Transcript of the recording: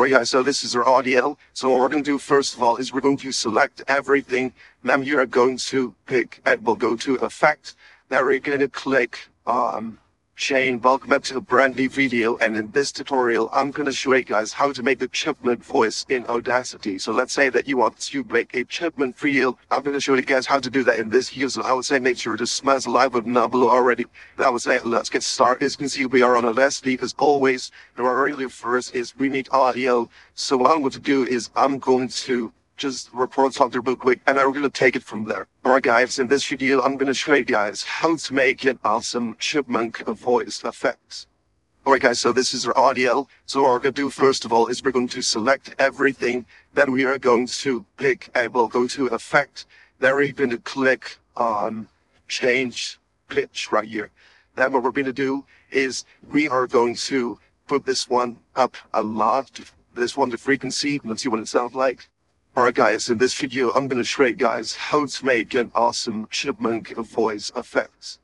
Alright guys, so this is our audio. So what we're going to do first of all is we're going to select everything. Then you are going to pick and we'll go to effect. Now we're going to click Shane. Welcome back to a brand new video, and in this tutorial I'm going to show you guys how to make a Chipmunk voice in Audacity. So let's say that you want to make a Chipmunk video. I'm going to show you guys how to do that in this video. So I would say make sure to smash the like button down below already. I would say let's get started. As you can see, we are on Audacity as always. Now our really first is we need audio. So what I'm going to do is I'm going to just report something real quick and I'm going to take it from there. Alright guys, in this video I'm going to show you guys how to make an awesome Chipmunk voice effects. Alright guys, so this is our audio. So what we're going to do first of all is we're going to select everything. Then we are going to pick and we'll go to effect. Then we're going to click on change pitch right here. Then what we're going to do is we are going to put this one up a lot. This one, the frequency. Let's see what it sounds like. Alright guys, in this video I'm going to show you guys how to make an awesome Chipmunk voice effects.